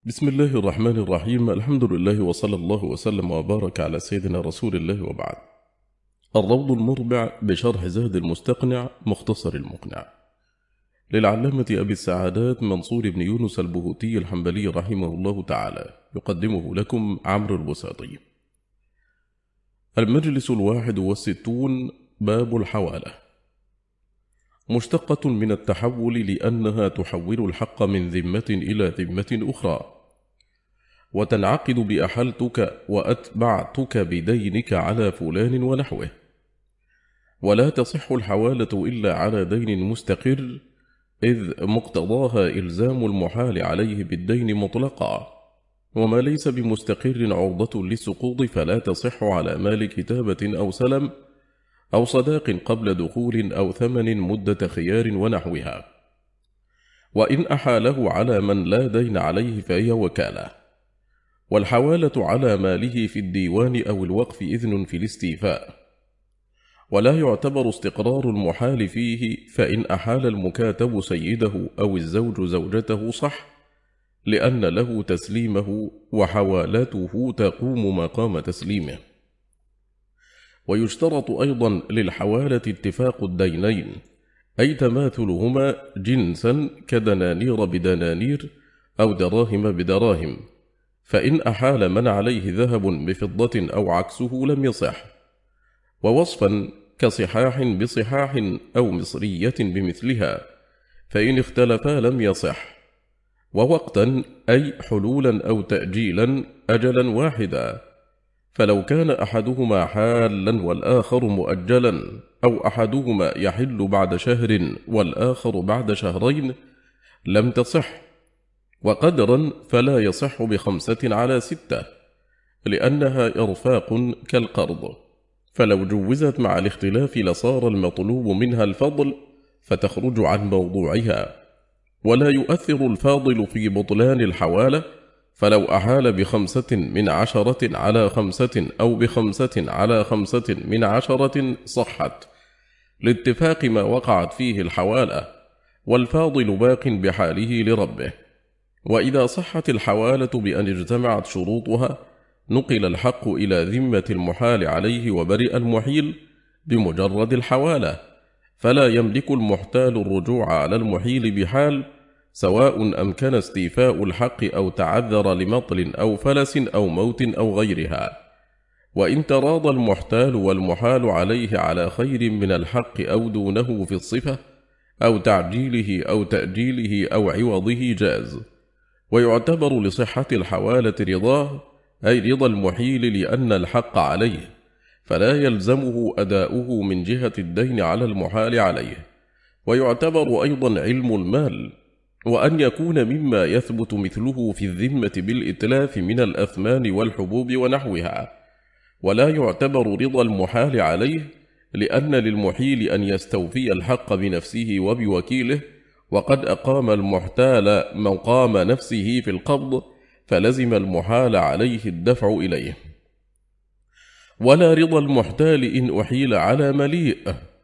بسم الله الرحمن الرحيم. الحمد لله وصلى الله وسلم وبارك على سيدنا رسول الله وبعد. الروض المربع بشرح زاد المستقنع مختصر المقنع للعلامة أبي السعادات منصور بن يونس البهوتي الحنبلي رحمه الله تعالى، يقدمه لكم عمرو البساطي. المجلس 61. باب الحوالة. مشتقة من التحول لأنها تحول الحق من ذمة إلى ذمة أخرى، وتنعقد بأحلتك وأتبعتك بدينك على فلان ونحوه، ولا تصح الحوالة إلا على دين مستقر، إذ مقتضاها إلزام المحال عليه بالدين مطلقا، وما ليس بمستقر عرضة للسقوط فلا تصح على مال كتابة أو سلم أو صداق قبل دخول أو ثمن مدة خيار ونحوها. وإن أحاله على من لا دين عليه فهي وكالة. والحوالة على ماله في الديوان أو الوقف إذن في الاستيفاء، ولا يعتبر استقرار المحال فيه، فإن أحال المكاتب سيده أو الزوج زوجته صح، لأن له تسليمه وحوالته تقوم مقام تسليمه. ويشترط أيضا للحوالة اتفاق الدينين، أي تماثلهما جنسا كدنانير بدنانير أو دراهم بدراهم، فإن أحال من عليه ذهب بفضة أو عكسه لم يصح. ووصفا كصحاح بصحاح أو مصرية بمثلها، فإن اختلفا لم يصح. ووقتا أي حلولا أو تأجيلا أجلا واحدا، فلو كان أحدهما حالا والآخر مؤجلا، أو أحدهما يحل بعد شهر والآخر بعد شهرين لم تصح. وقدرا فلا يصح ب5 على 6، لأنها إرفاق كالقرض، فلو جوزت مع الاختلاف لصار المطلوب منها الفضل فتخرج عن موضوعها. ولا يؤثر الفاضل في بطلان الحوالة، فلو أحال ب5 من 10 على 5 أو ب5 على 5 من 10 صحت، لاتفاق ما وقعت فيه الحوالة، والفاضل باق بحاله لربه. وإذا صحت الحوالة بأن اجتمعت شروطها، نقل الحق إلى ذمة المحال عليه وبرئ المحيل بمجرد الحوالة، فلا يملك المحتال الرجوع على المحيل بحال، سواء أمكن استيفاء الحق أو تعذر لمطل أو فلس أو موت أو غيرها. وإن تراضى المحتال والمحال عليه على خير من الحق أو دونه في الصفة أو تعجيله أو تأجيله أو عوضه جاز. ويعتبر لصحة الحوالة رضاه، أي رضا المحيل لأن الحق عليه، فلا يلزمه أداؤه من جهة الدين على المحال عليه. ويعتبر أيضا علم المال، وأن يكون مما يثبت مثله في الذمة بالإتلاف من الأثمان والحبوب ونحوها. ولا يعتبر رضا المحال عليه، لأن للمحيل أن يستوفي الحق بنفسه وبوكيله، وقد أقام المحتال مقام نفسه في القبض، فلزم المحال عليه الدفع إليه. ولا رضا المحتال إن أحيل على مليء،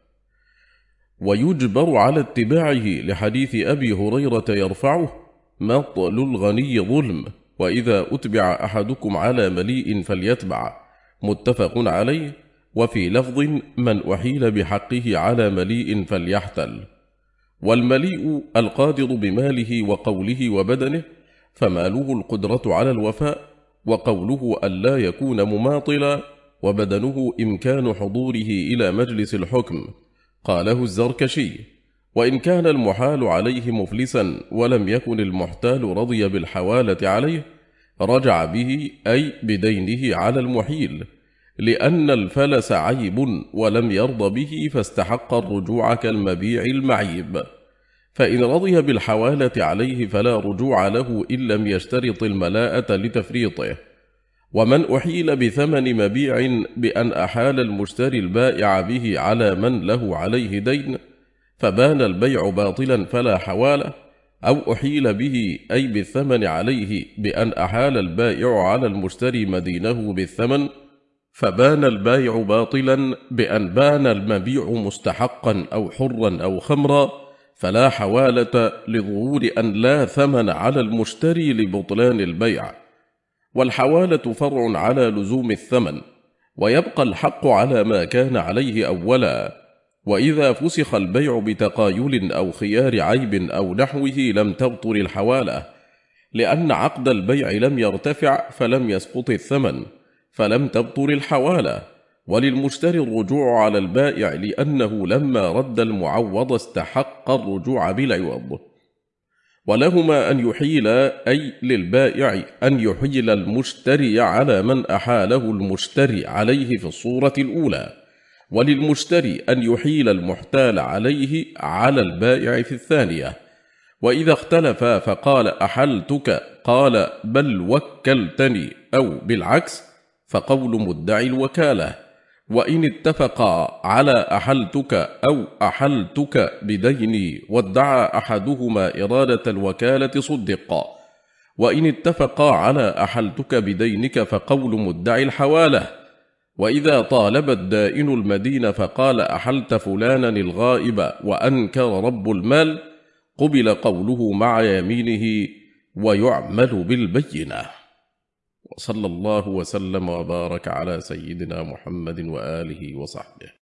ويجبر على اتباعه لحديث أبي هريرة يرفعه: مطل الغني ظلم، وإذا أتبع أحدكم على مليء فليتبع، متفق عليه. وفي لفظ: من أحيل بحقه على مليء فليحتل. والمليء القادر بماله وقوله وبدنه، فماله القدرة على الوفاء، وقوله ألا يكون مماطلا، وبدنه إمكان حضوره إلى مجلس الحكم، قاله الزركشي. وإن كان المحال عليه مفلسا ولم يكن المحتال رضي بالحوالة عليه، رجع به أي بدينه على المحيل، لأن الفلس عيب ولم يرض به فاستحق الرجوع كالمبيع المعيب. فإن رضي بالحوالة عليه فلا رجوع له إن لم يشترط الملاءة لتفريطه. ومن أحيل بثمن مبيع بأن أحال المشتري البائع به على من له عليه دين، فبان البيع باطلا فلا حوالة، أو أحيل به أي بالثمن عليه بأن أحال البائع على المشتري مدينه بالثمن، فبان البائع باطلا بأن بان المبيع مستحقا أو حرا أو خمرا، فلا حوالة لظهور أن لا ثمن على المشتري لبطلان البيع، والحوالة فرع على لزوم الثمن، ويبقى الحق على ما كان عليه أولا. وإذا فسخ البيع بتقايل أو خيار عيب أو نحوه لم تبطل الحوالة، لأن عقد البيع لم يرتفع فلم يسقط الثمن، فلم تبطل الحوالة. وللمشتري الرجوع على البائع لأنه لما رد المعوض استحق الرجوع بالعوض. ولهما أن يحيل، أي للبائع أن يحيل المشتري على من أحاله المشتري عليه في الصورة الأولى، وللمشتري أن يحيل المحتال عليه على البائع في الثانية. وإذا اختلفا فقال أحلتك قال بل وكلتني أو بالعكس فقول مدعي الوكالة. وإن اتفقا على أحلتك أو أحلتك بديني وادعى أحدهما إرادة الوكالة صدقا. وإن اتفقا على أحلتك بدينك فقول مدعي الحوالة. وإذا طالب الدائن المدين فقال أحلت فلانا الغائب وأنكر رب المال قبل قوله مع يمينه ويعمل بالبينة. وصلى الله وسلم وبارك على سيدنا محمد وآله وصحبه.